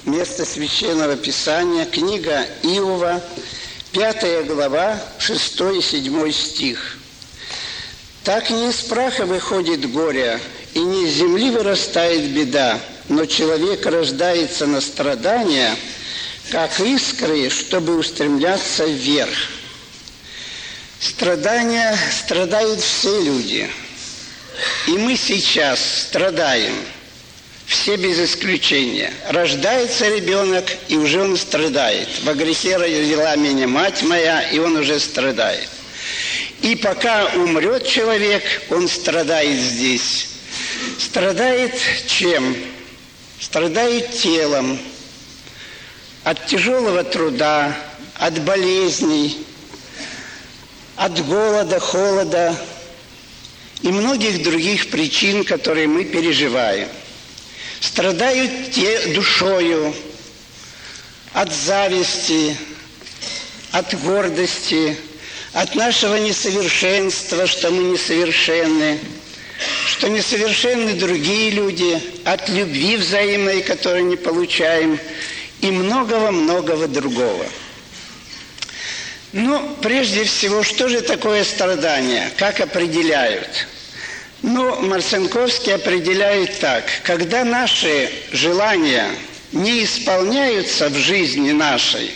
Место Священного Писания, книга Иова, 5 глава, 6 и 7 стих. «Так не из праха выходит горе, и не из земли вырастает беда, но человек рождается на страдания, как искры, чтобы устремляться вверх». Страдания страдают все люди. И мы сейчас страдаем. Все без исключения. Рождается ребенок, и уже он страдает. Во грехе родила меня мать моя, и он уже страдает. И пока умрет человек, он страдает здесь. Страдает чем? Страдает телом. От тяжелого труда, от болезней, от голода, холода и многих других причин, которые мы переживаем. Страдают душою от зависти, от гордости, от нашего несовершенства, что мы несовершенны, что несовершенны другие люди, от любви взаимной, которую не получаем, и многого-многого другого. Ну, прежде всего, что же такое страдание? Как определяют? Ну, Марцинковский определяет так. Когда наши желания не исполняются в жизни нашей,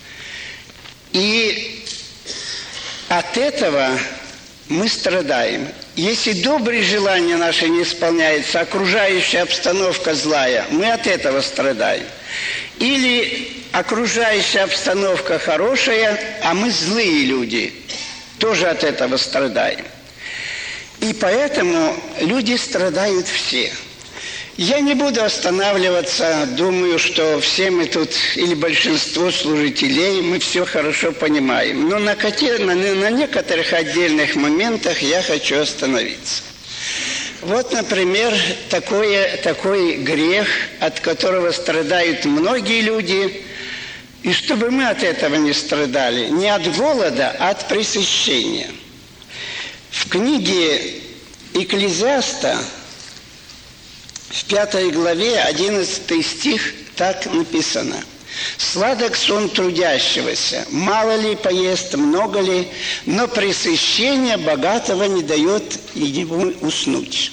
и от этого мы страдаем. Если добрые желания наши не исполняются, окружающая обстановка злая, мы от этого страдаем. Или окружающая обстановка хорошая, а мы злые люди, тоже от этого страдаем. И поэтому люди страдают все. Я не буду останавливаться, думаю, что все мы тут, или большинство служителей, мы все хорошо понимаем. Но на некоторых отдельных моментах я хочу остановиться. Вот, например, такой грех, от которого страдают многие люди, и чтобы мы от этого не страдали, не от голода, а от пресыщения. В книге Экклезиаста, в 5 главе, 11 стих, так написано: «Сладок сон трудящегося, мало ли поест, много ли, но пресыщение богатого не дает ему уснуть».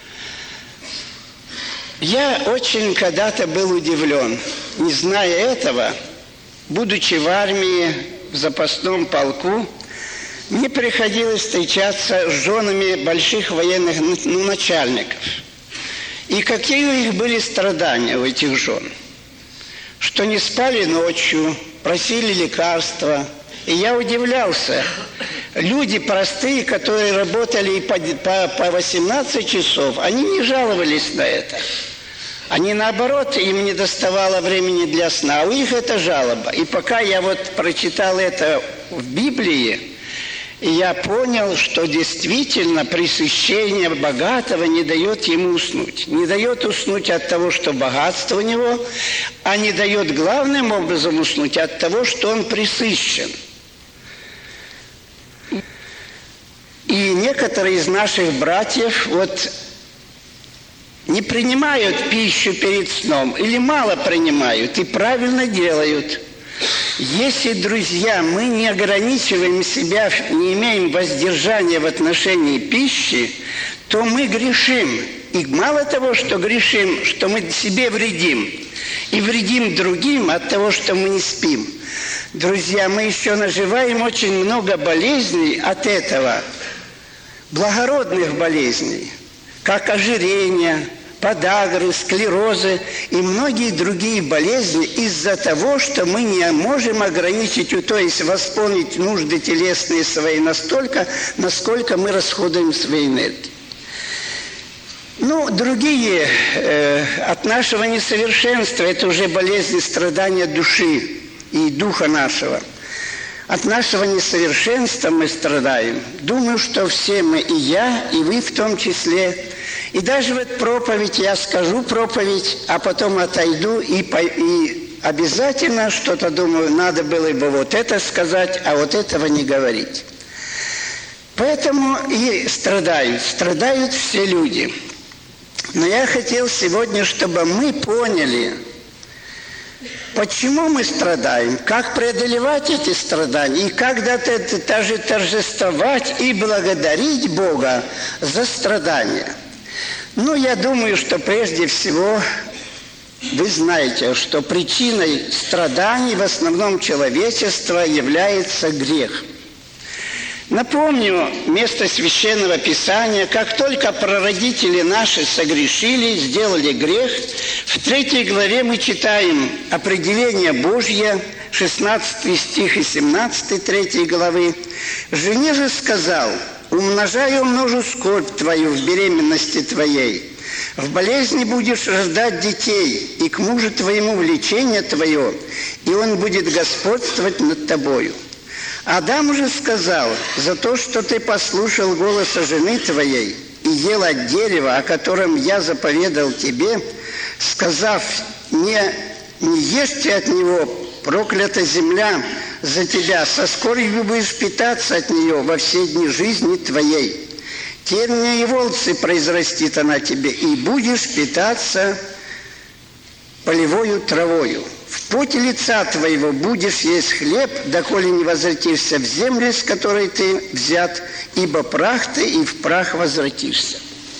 Я очень когда-то был удивлен, не зная этого, будучи в армии, в запасном полку, мне приходилось встречаться с женами больших военных начальников. И какие у них были страдания у этих жен? Что не спали ночью, просили лекарства. И я удивлялся. Люди простые, которые работали по 18 часов, они не жаловались на это. Они, наоборот, им не доставало времени для сна. А у них это жалоба. И пока я прочитал это в Библии, я понял, что действительно пресыщение богатого не дает ему уснуть. Не дает уснуть от того, что богатство у него, а не дает главным образом уснуть от того, что он пресыщен. И некоторые из наших братьев не принимают пищу перед сном или мало принимают и правильно делают. Если, друзья, мы не ограничиваем себя, не имеем воздержания в отношении пищи, то мы грешим. И мало того, что грешим, что мы себе вредим, и вредим другим от того, что мы не спим. Друзья, мы еще наживаем очень много болезней от этого, благородных болезней, как ожирение, подагры, склерозы и многие другие болезни из-за того, что мы не можем ограничить, то есть восполнить нужды телесные свои настолько, насколько мы расходуем свои энергии. Другие от нашего несовершенства, это уже болезни, страдания души и духа нашего. От нашего несовершенства мы страдаем. Думаю, что все мы, и я, и вы в том числе. И даже проповедь, я скажу проповедь, а потом отойду и обязательно что-то думаю, надо было бы это сказать, а этого не говорить. Поэтому и страдают все люди. Но я хотел сегодня, чтобы мы поняли, Почему мы страдаем? Как преодолевать эти страдания? И как даже торжествовать и благодарить Бога за страдания? Ну, я думаю, что прежде всего вы знаете, что причиной страданий в основном человечества является грех. Напомню место Священного Писания. Как только прародители наши согрешили, сделали грех, в 3 главе мы читаем определение Божье, 16 стих и 17 3 главы. «Жене же сказал: умножаю, умножу скорбь твою в беременности твоей. В болезни будешь рождать детей, и к мужу твоему влечение твое, и он будет господствовать над тобою. Адам уже сказал: за то, что ты послушал голоса жены твоей и ел от дерева, о котором я заповедал тебе, сказав: не ешьте от него, проклята земля за тебя, со скорбью будешь питаться от нее во все дни жизни твоей. Терния и волцы произрастит она тебе, и будешь питаться полевою травою. В поте лица твоего будешь есть хлеб, доколе не возвратишься в землю, с которой ты взят, ибо прах ты, и в прах возвратишься».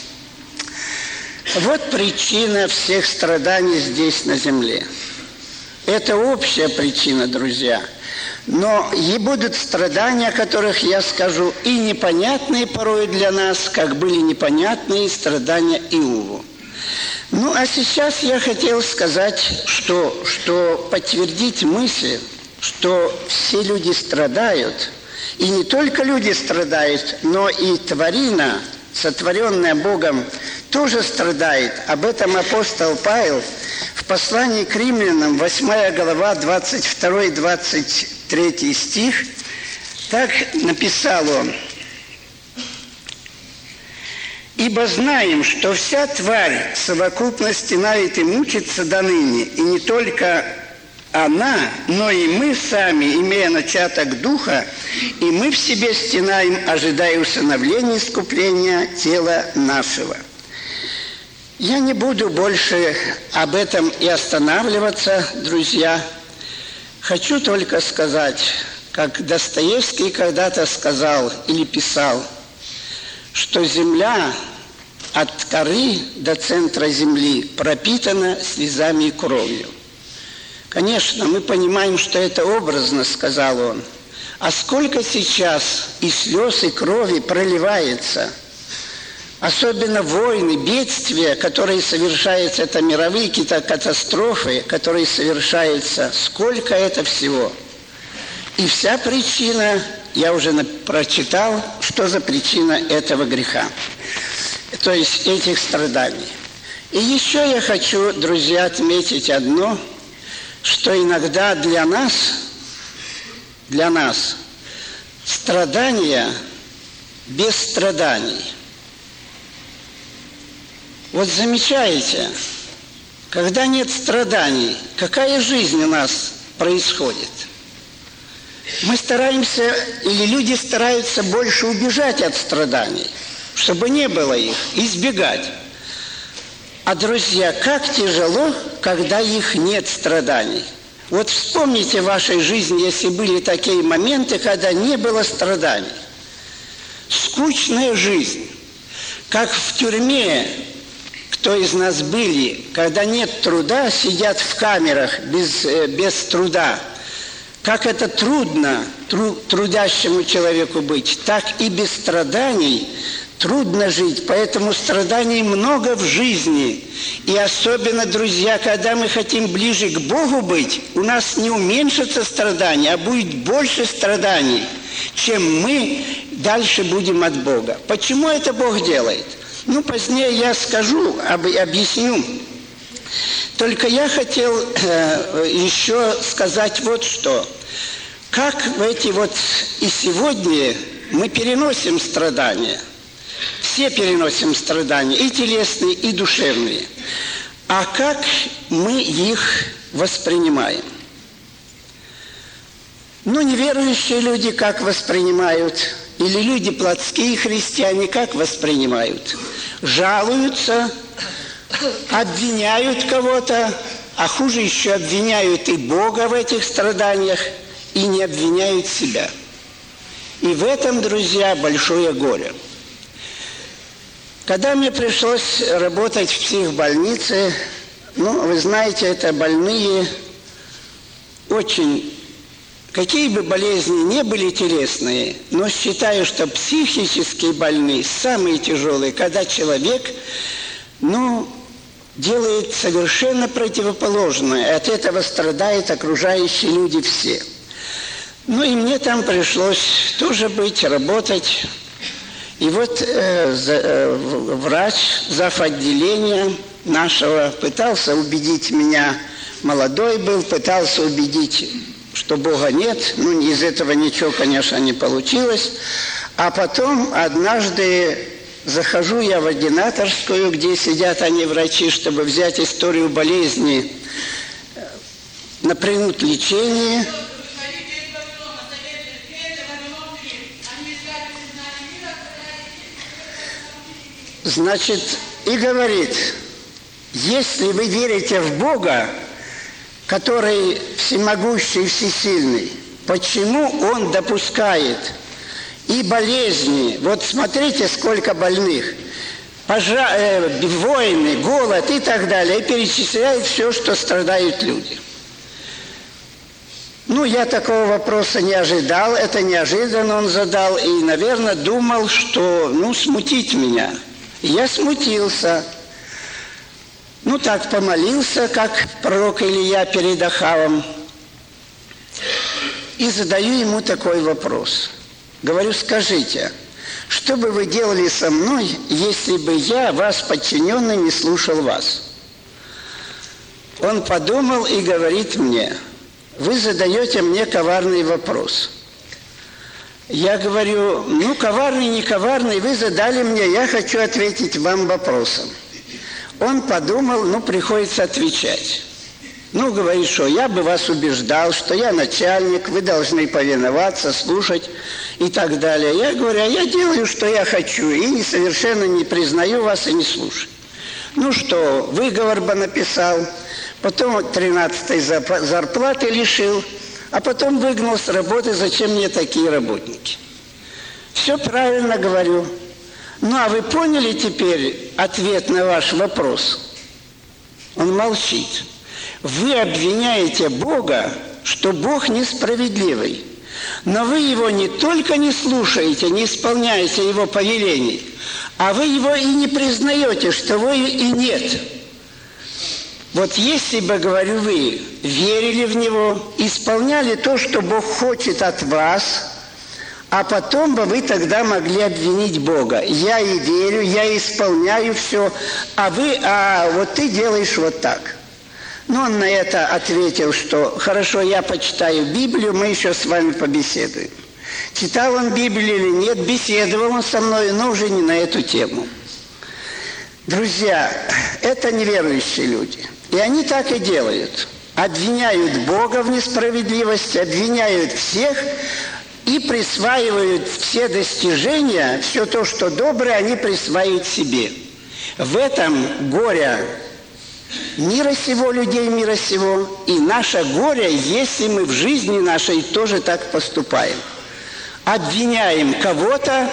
Вот причина всех страданий здесь на земле. Это общая причина, друзья. Но и будут страдания, о которых я скажу, и непонятные порой для нас, как были непонятные страдания Иову. Ну, а сейчас я хотел сказать, что подтвердить мысль, что все люди страдают, и не только люди страдают, но и тварина, сотворенная Богом, тоже страдает. Об этом апостол Павел в послании к римлянам, 8 глава, 22-23 стих, так написал он: «Ибо знаем, что вся тварь в совокупности стенает и мучится доныне, и не только она, но и мы сами, имея начаток духа, и мы в себе стенаем, ожидая усыновления искупления тела нашего». Я не буду больше об этом и останавливаться, друзья. Хочу только сказать, как Достоевский когда-то сказал или писал, что земля от коры до центра земли пропитана слезами и кровью. Конечно, мы понимаем, что это образно, сказал он. А сколько сейчас и слез, и крови проливается, особенно войны, бедствия, которые совершаются, это мировые какие-то катастрофы, которые совершаются, сколько это всего. И вся причина, я уже прочитал, что за причина этого греха, то есть этих страданий. И еще я хочу, друзья, отметить одно, что иногда для нас страдания без страданий. Вот замечаете, когда нет страданий, какая жизнь у нас происходит? Мы стараемся, или люди стараются больше убежать от страданий, чтобы не было их, избегать. А, друзья, как тяжело, когда их нет страданий. Вот вспомните в вашей жизни, если были такие моменты, когда не было страданий. Скучная жизнь. Как в тюрьме, кто из нас были, когда нет труда, сидят в камерах без труда. Как это трудно трудящему человеку быть, так и без страданий трудно жить. Поэтому страданий много в жизни. И особенно, друзья, когда мы хотим ближе к Богу быть, у нас не уменьшится страдания, а будет больше страданий, чем мы дальше будем от Бога. Почему это Бог делает? Ну, позднее я скажу, объясню. Только я хотел еще сказать вот что. Как в эти вот и сегодня мы переносим страдания. Все переносим страдания, и телесные, и душевные. А как мы их воспринимаем? Ну, неверующие люди как воспринимают? Или люди плотские христиане как воспринимают? Жалуются, обвиняют кого-то, а хуже еще обвиняют и Бога в этих страданиях, и не обвиняют себя. И в этом, друзья, большое горе. Когда мне пришлось работать в психбольнице, вы знаете, это больные очень... Какие бы болезни ни были телесные, но считаю, что психические больные самые тяжелые, когда человек, делает совершенно противоположное. От этого страдают окружающие люди все. И мне там пришлось тоже работать. И вот врач, зав. Отделения нашего, пытался убедить меня, молодой был, пытался убедить, что Бога нет. Из этого ничего, конечно, не получилось. А потом однажды захожу я в ординаторскую, где сидят они, врачи, чтобы взять историю болезни на принуд лечения. Значит, и говорит, если вы верите в Бога, который всемогущий и всесильный, почему Он допускает и болезни? Вот смотрите, сколько больных. Войны, голод и так далее. И перечисляет все, что страдают люди. Я такого вопроса не ожидал. Это неожиданно он задал. И, наверное, думал, что, смутить меня. И я смутился. Так помолился, как пророк Илия перед Ахавом. И задаю ему такой вопрос. Говорю, скажите, что бы вы делали со мной, если бы я, вас подчиненный, не слушал вас? Он подумал и говорит мне, вы задаете мне коварный вопрос. Я говорю, коварный, не коварный, вы задали мне, я хочу ответить вам вопросом. Он подумал, приходится отвечать. Говорит, что я бы вас убеждал, что я начальник, вы должны повиноваться, слушать и так далее. Я говорю, я делаю, что я хочу, и совершенно не признаю вас и не слушаю. Что, выговор бы написал, потом 13-й зарплаты лишил, а потом выгнал с работы, зачем мне такие работники? Все правильно говорю. А вы поняли теперь ответ на ваш вопрос? Он молчит. Вы обвиняете Бога, что Бог несправедливый. Но вы Его не только не слушаете, не исполняете Его повелений, а вы Его и не признаете, что вы и нет. Вот если бы, говорю, вы верили в Него, исполняли то, что Бог хочет от вас, а потом бы вы тогда могли обвинить Бога. Я и верю, я исполняю все, а вот ты делаешь вот так. Он на это ответил, что хорошо, я почитаю Библию, мы еще с вами побеседуем. Читал он Библию или нет, беседовал он со мной, но уже не на эту тему. Друзья, это неверующие люди. И они так и делают. Обвиняют Бога в несправедливости, обвиняют всех, и присваивают все достижения, все то, что доброе, они присваивают себе. В этом горе мира сего, людей мира сего, и наше горе, если мы в жизни нашей тоже так поступаем. Обвиняем кого-то,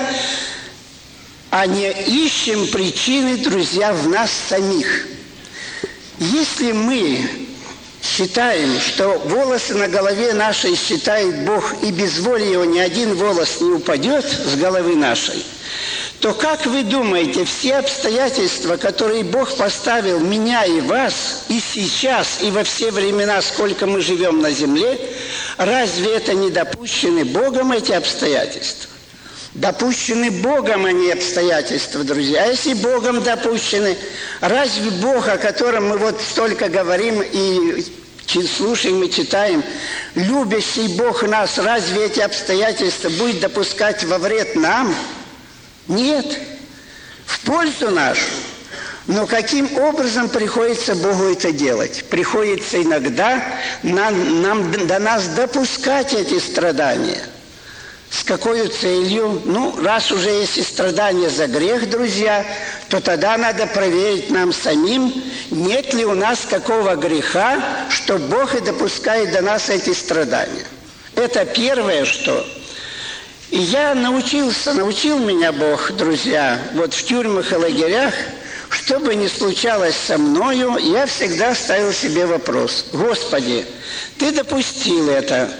а не ищем причины, друзья, в нас самих. Если мы считаем, что волосы на голове нашей считает Бог, и без воли Его ни один волос не упадет с головы нашей, то как вы думаете, все обстоятельства, которые Бог поставил меня и вас, и сейчас, и во все времена, сколько мы живем на земле, разве это не допущены Богом эти обстоятельства? Допущены Богом они обстоятельства, друзья. А если Богом допущены, разве Бог, о котором мы вот столько говорим и слушаем и читаем, любящий Бог нас, разве эти обстоятельства будет допускать во вред нам? Нет. В пользу нашу. Но каким образом приходится Богу это делать? Приходится иногда до нас допускать эти страдания. С какой целью? Раз уже есть страдания за грех, друзья, то тогда надо проверить нам самим, нет ли у нас какого греха, что Бог и допускает до нас эти страдания. Это первое, что... И я научил меня Бог, друзья, вот в тюрьмах и лагерях, что бы ни случалось со мною, я всегда ставил себе вопрос: Господи, Ты допустил это.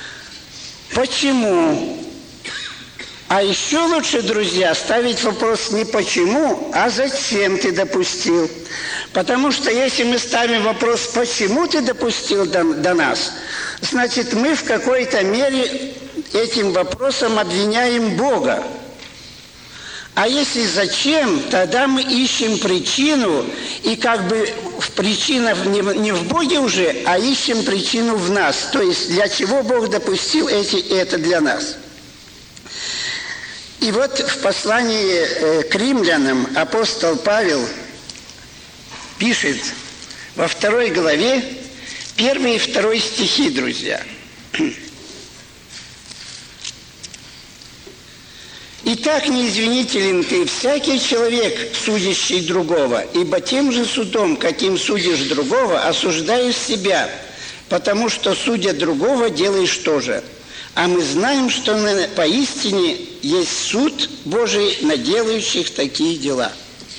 Почему? А еще лучше, друзья, ставить вопрос не почему, а зачем Ты допустил. Потому что если мы ставим вопрос, почему Ты допустил до нас, значит, мы в какой-то мере этим вопросом обвиняем Бога. А если зачем, тогда мы ищем причину, и как бы причина не в Боге уже, а ищем причину в нас. То есть для чего Бог допустил это для нас. И вот в послании к римлянам апостол Павел пишет во 2 главе 1 и 2 стихи, друзья. «Итак, неизвинителен ты, всякий человек, судящий другого, ибо тем же судом, каким судишь другого, осуждаешь себя, потому что, судя другого, делаешь то же. А мы знаем, что поистине есть суд Божий на делающих такие дела».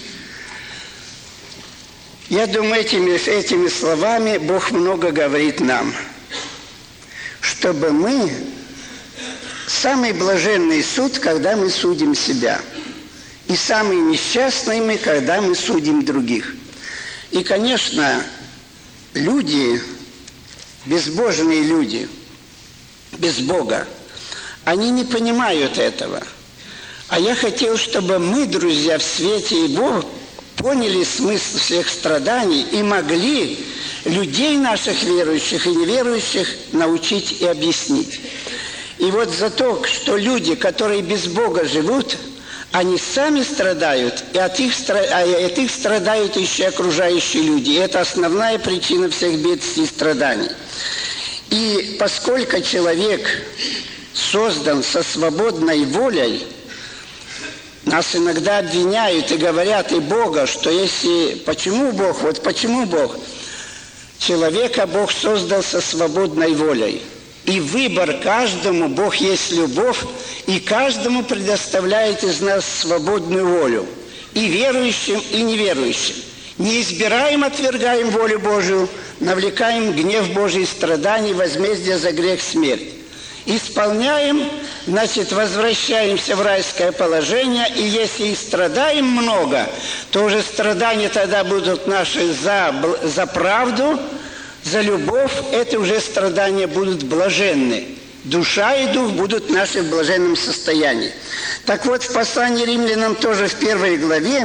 Я думаю, этими словами Бог много говорит нам, чтобы мы... Самый блаженный суд, когда мы судим себя. И самый несчастный мы, когда мы судим других. И, конечно, люди, безбожные люди, без Бога, они не понимают этого. А я хотел, чтобы мы, друзья, в свете и Бога поняли смысл всех страданий и могли людей наших верующих и неверующих научить и объяснить. И вот за то, что люди, которые без Бога живут, они сами страдают, и от их страдают еще окружающие люди. И это основная причина всех бедствий и страданий. И поскольку человек создан со свободной волей, нас иногда обвиняют и говорят и Бога, что если... Почему Бог? Вот почему Бог? Человека Бог создал со свободной волей. И выбор каждому, Бог есть любовь, и каждому предоставляет из нас свободную волю. И верующим, и неверующим. Не избираем, отвергаем волю Божию, навлекаем гнев Божий, страданий, возмездие за грех, смерть. Исполняем, значит, возвращаемся в райское положение, и если и страдаем много, то уже страдания тогда будут наши за правду, за любовь, это уже страдания будут блаженны. Душа и дух будут наши в блаженном состоянии. Так вот, в послании римлянам тоже в 1 главе,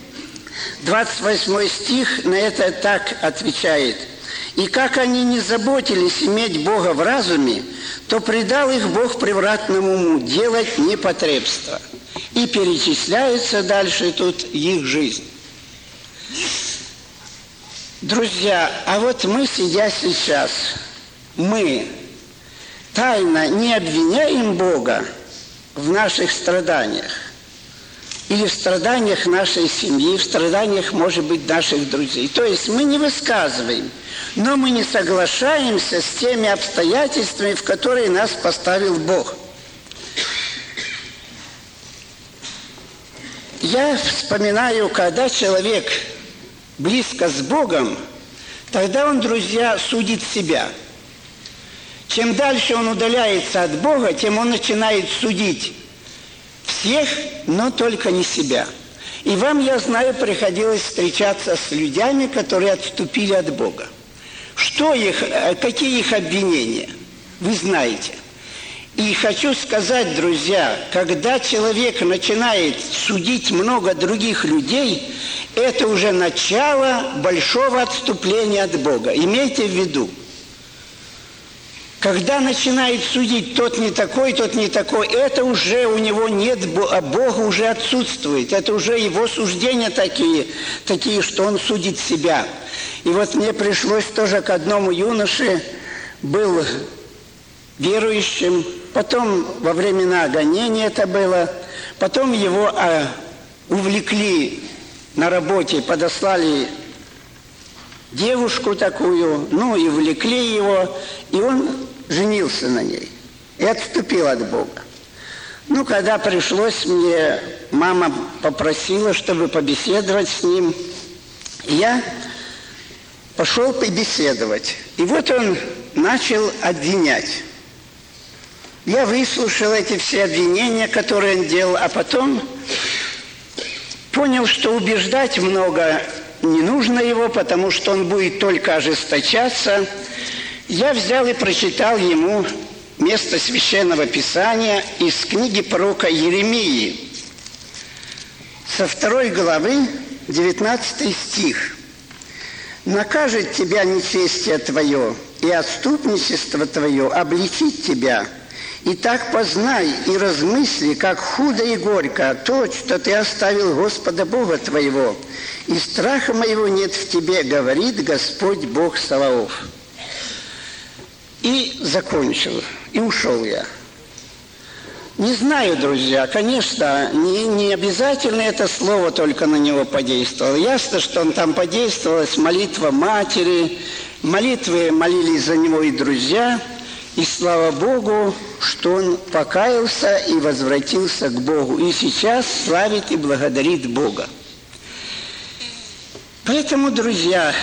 28 стих на это так отвечает. «И как они не заботились иметь Бога в разуме, то предал их Бог превратному уму делать непотребство». И перечисляется дальше тут их жизнь. Друзья, а вот мы, сидя сейчас, мы тайно не обвиняем Бога в наших страданиях или в страданиях нашей семьи, в страданиях, может быть, наших друзей. То есть мы не высказываем, но мы не соглашаемся с теми обстоятельствами, в которые нас поставил Бог. Я вспоминаю, когда человек близко с Богом, тогда он, друзья, судит себя. Чем дальше он удаляется от Бога, тем он начинает судить всех, но только не себя. И вам, я знаю, приходилось встречаться с людьми, которые отступили от Бога. Какие их обвинения? Вы знаете. И хочу сказать, друзья, когда человек начинает судить много других людей, это уже начало большого отступления от Бога. Имейте в виду. Когда начинает судить тот не такой, это уже у него нет Бога, Бог уже отсутствует. Это уже его суждения такие, что он судит себя. И вот мне пришлось тоже к одному юноше, был верующим, потом во времена гонения это было, потом его увлекли на работе подослали девушку такую, ну и влекли его, и он женился на ней и отступил от Бога. Ну, когда пришлось мне, мама попросила, чтобы побеседовать с ним, я пошел побеседовать. И вот он начал обвинять. Я выслушал эти все обвинения, которые он делал, а потом понял, что убеждать много не нужно его, потому что он будет только ожесточаться. Я взял и прочитал ему место Священного Писания из книги пророка Иеремии, со 2 главы, 19 стих. «Накажет тебя нечестие твое, и отступничество твое обличит тебя. И так познай и размысли, как худо и горько то, что ты оставил Господа Бога твоего, и страха моего нет в тебе, говорит Господь Бог Саваоф». И закончил, и ушел я. Не знаю, друзья, конечно, не обязательно это слово только на него подействовало. Ясно, что он там подействовалась молитва матери, молитвы молились за него и друзья, и слава Богу, что он покаялся и возвратился к Богу, и сейчас славит и благодарит Бога. Поэтому, друзья,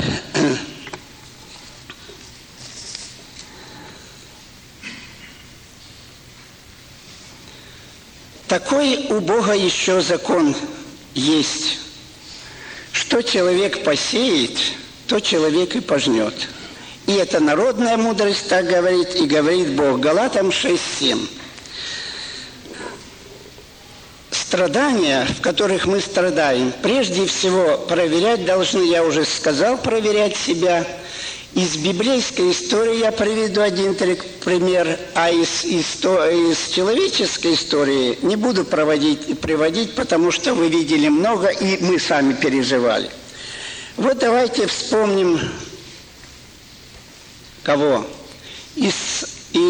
такой у Бога еще закон есть. Что человек посеет, то человек и пожнет. И это народная мудрость так говорит, и говорит Бог. Галатам 6:7. Страдания, в которых мы страдаем, прежде всего проверять должны, я уже сказал, проверять себя. Из библейской истории я приведу один пример, а из человеческой истории не буду приводить, потому что вы видели много, и мы сами переживали. Вот давайте вспомним кого? Из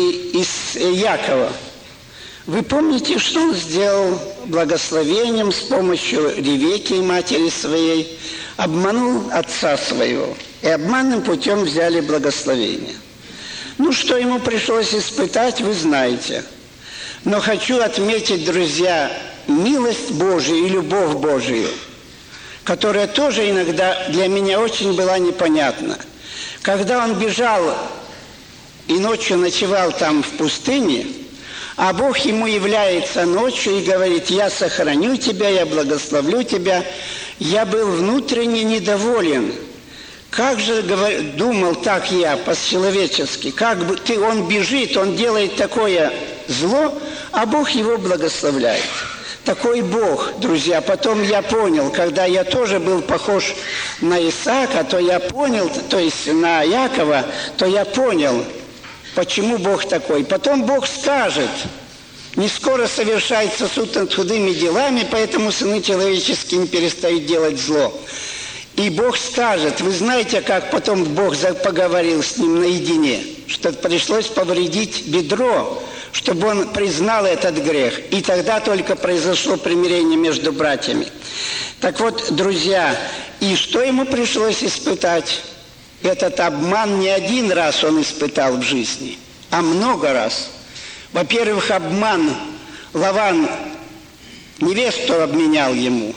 Якова. Вы помните, что он сделал благословением с помощью Ревекки, матери своей, обманул отца своего. И обманным путем взяли благословение. Ну, что ему пришлось испытать, вы знаете. Но хочу отметить, друзья, милость Божию и любовь Божию, которая тоже иногда для меня очень была непонятна. Когда он бежал и ночью ночевал там в пустыне, а Бог ему является ночью и говорит: «Я сохраню тебя, я благословлю тебя», я был внутренне недоволен. Как же думал так я по-человечески, как бы он бежит, он делает такое зло, а Бог его благословляет. Такой Бог, друзья. Потом я понял, когда я тоже был похож на Исаака, то я понял, то есть на Якова, то я понял, почему Бог такой. Потом Бог скажет: не скоро совершается суд над худыми делами, поэтому сыны человеческие не перестают делать зло. И Бог скажет, вы знаете, как потом Бог поговорил с ним наедине, что пришлось повредить бедро, чтобы он признал этот грех. И тогда только произошло примирение между братьями. Так вот, друзья, и что ему пришлось испытать? Этот обман не один раз он испытал в жизни, а много раз. Во-первых, обман. Лаван невесту обменял ему.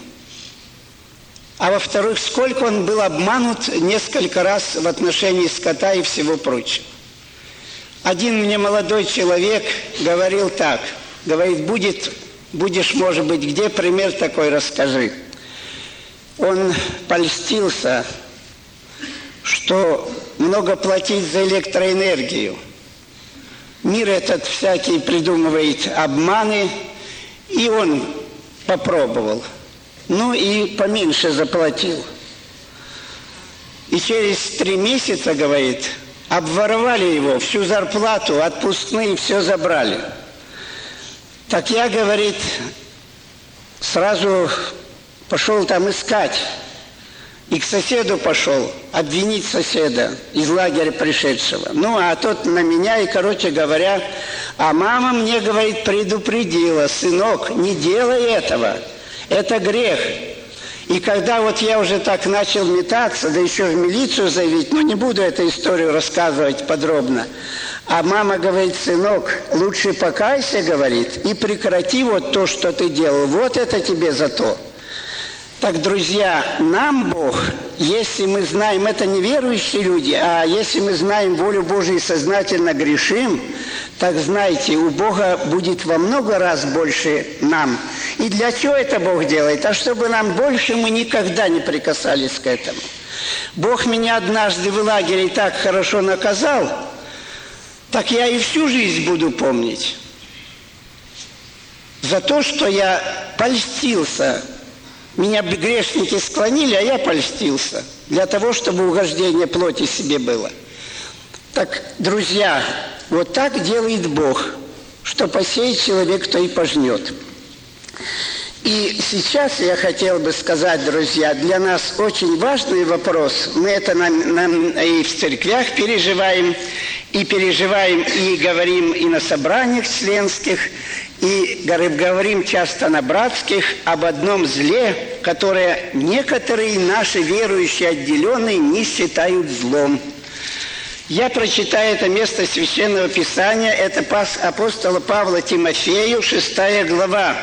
А во-вторых, сколько он был обманут несколько раз в отношении скота и всего прочего. Один мне молодой человек говорил так, говорит: будешь, может быть, где, пример такой расскажи. Он польстился, что много платить за электроэнергию. Мир этот всякий придумывает обманы, и он попробовал. Ну и поменьше заплатил. И через 3 месяца, говорит, обворовали его, всю зарплату, отпускные, все забрали. Так я, говорит, сразу пошел там искать. И к соседу пошел, обвинить соседа из лагеря пришедшего. Ну, а тот на меня, и, короче говоря, а мама мне, говорит, предупредила: сынок, не делай этого. Это грех. И когда вот я уже так начал метаться, да еще в милицию заявить, не буду эту историю рассказывать подробно, а мама говорит: сынок, лучше покайся, говорит, и прекрати вот то, что ты делал, вот это тебе за то. Так, друзья, нам Бог, если мы знаем, это не верующие люди, а если мы знаем волю Божию и сознательно грешим, так знайте, у Бога будет во много раз больше нам. И для чего это Бог делает? А чтобы нам больше мы никогда не прикасались к этому. Бог меня однажды в лагере так хорошо наказал, так я и всю жизнь буду помнить. За то, что я польстился. Меня грешники склонили, а я польстился. Для того, чтобы угождение плоти себе было. Так, друзья, вот так делает Бог. Что посеет человек, то и пожнет. И сейчас я хотел бы сказать, друзья, для нас очень важный вопрос. Мы это и в церквях переживаем, и говорим и на собраниях членских, и говорим часто на братских об одном зле, которое некоторые наши верующие отделенные не считают злом. Я прочитаю это место Священного Писания, это апостола Павла Тимофею, 6 глава,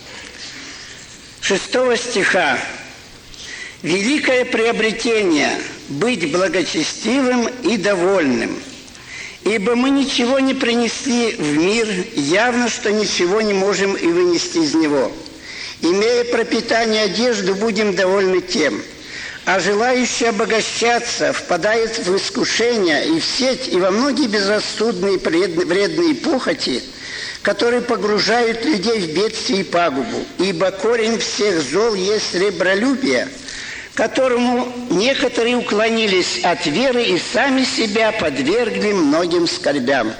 6 стиха. «Великое приобретение – быть благочестивым и довольным. Ибо мы ничего не принесли в мир, явно, что ничего не можем и вынести из него. Имея пропитание одежду, будем довольны тем. А желающий обогащаться впадает в искушение и в сеть, и во многие безрассудные вредные похоти, которые погружают людей в бедствие и пагубу. Ибо корень всех зол есть сребролюбие, которому некоторые уклонились от веры и сами себя подвергли многим скорбям».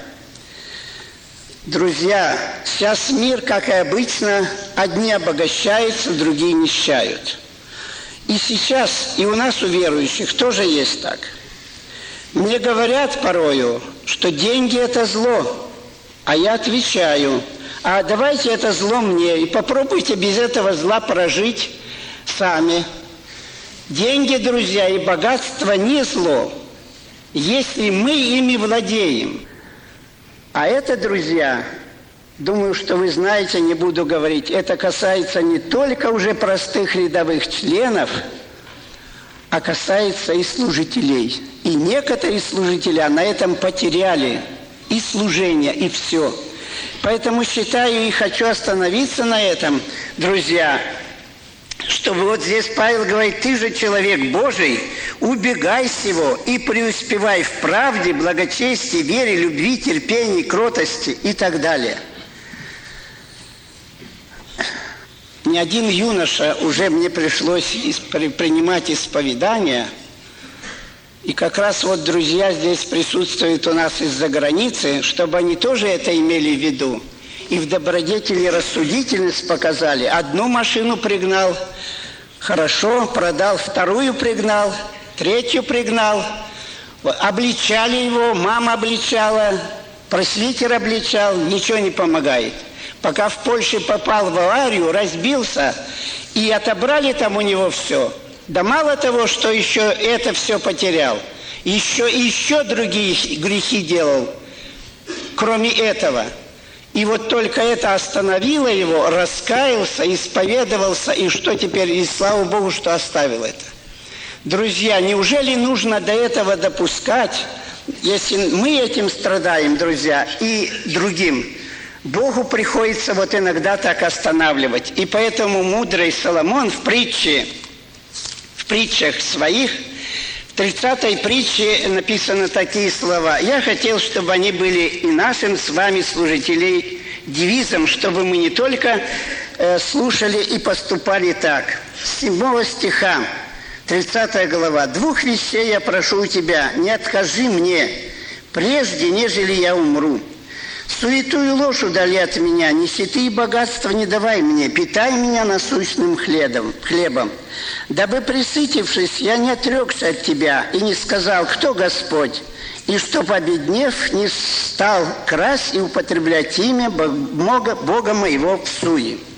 Друзья, сейчас мир, как и обычно, одни обогащаются, другие нищают. И сейчас и у нас, у верующих, тоже есть так. Мне говорят порою, что деньги – это зло, а я отвечаю: а давайте это зло мне, и попробуйте без этого зла прожить сами. Деньги, друзья, и богатство не зло, если мы ими владеем. А это, друзья, думаю, что вы знаете, не буду говорить, это касается не только уже простых рядовых членов, а касается и служителей. И некоторые служители на этом потеряли и служение, и все. Поэтому считаю и хочу остановиться на этом, друзья, чтобы вот здесь Павел говорит: ты же человек Божий, убегай сего и преуспевай в правде, благочестии, вере, любви, терпении, кротости и так далее. Ни один юноша, уже мне пришлось принимать исповедание, и как раз вот друзья здесь присутствуют у нас из-за границы, чтобы они тоже это имели в виду. И в добродетели рассудительность показали. Одну машину пригнал, хорошо, продал, вторую пригнал, третью пригнал. Обличали его, мама обличала, пресвитер обличал, ничего не помогает. Пока в Польше попал в аварию, разбился, и отобрали там у него все. Да мало того, что еще это все потерял, еще другие грехи делал, кроме этого. И вот только это остановило его, раскаялся, исповедовался, и что теперь? И слава Богу, что оставил это. Друзья, неужели нужно до этого допускать, если мы этим страдаем, друзья, и другим? Богу приходится вот иногда так останавливать. И поэтому мудрый Соломон в притчах своих, в 30-й притче написаны такие слова. Я хотел, чтобы они были и нашим с вами, служителей, девизом, чтобы мы не только слушали и поступали так. С 7 стиха, 30 глава. «Двух вещей я прошу у тебя, не откажи мне, прежде, нежели я умру. Суету и ложь удали от меня, нищеты и богатства не давай мне, питай меня насущным хлебом. Дабы, присытившись, я не отрекся от тебя и не сказал, кто Господь, и чтоб, обеднев, не стал красть и употреблять имя Бога моего в суе».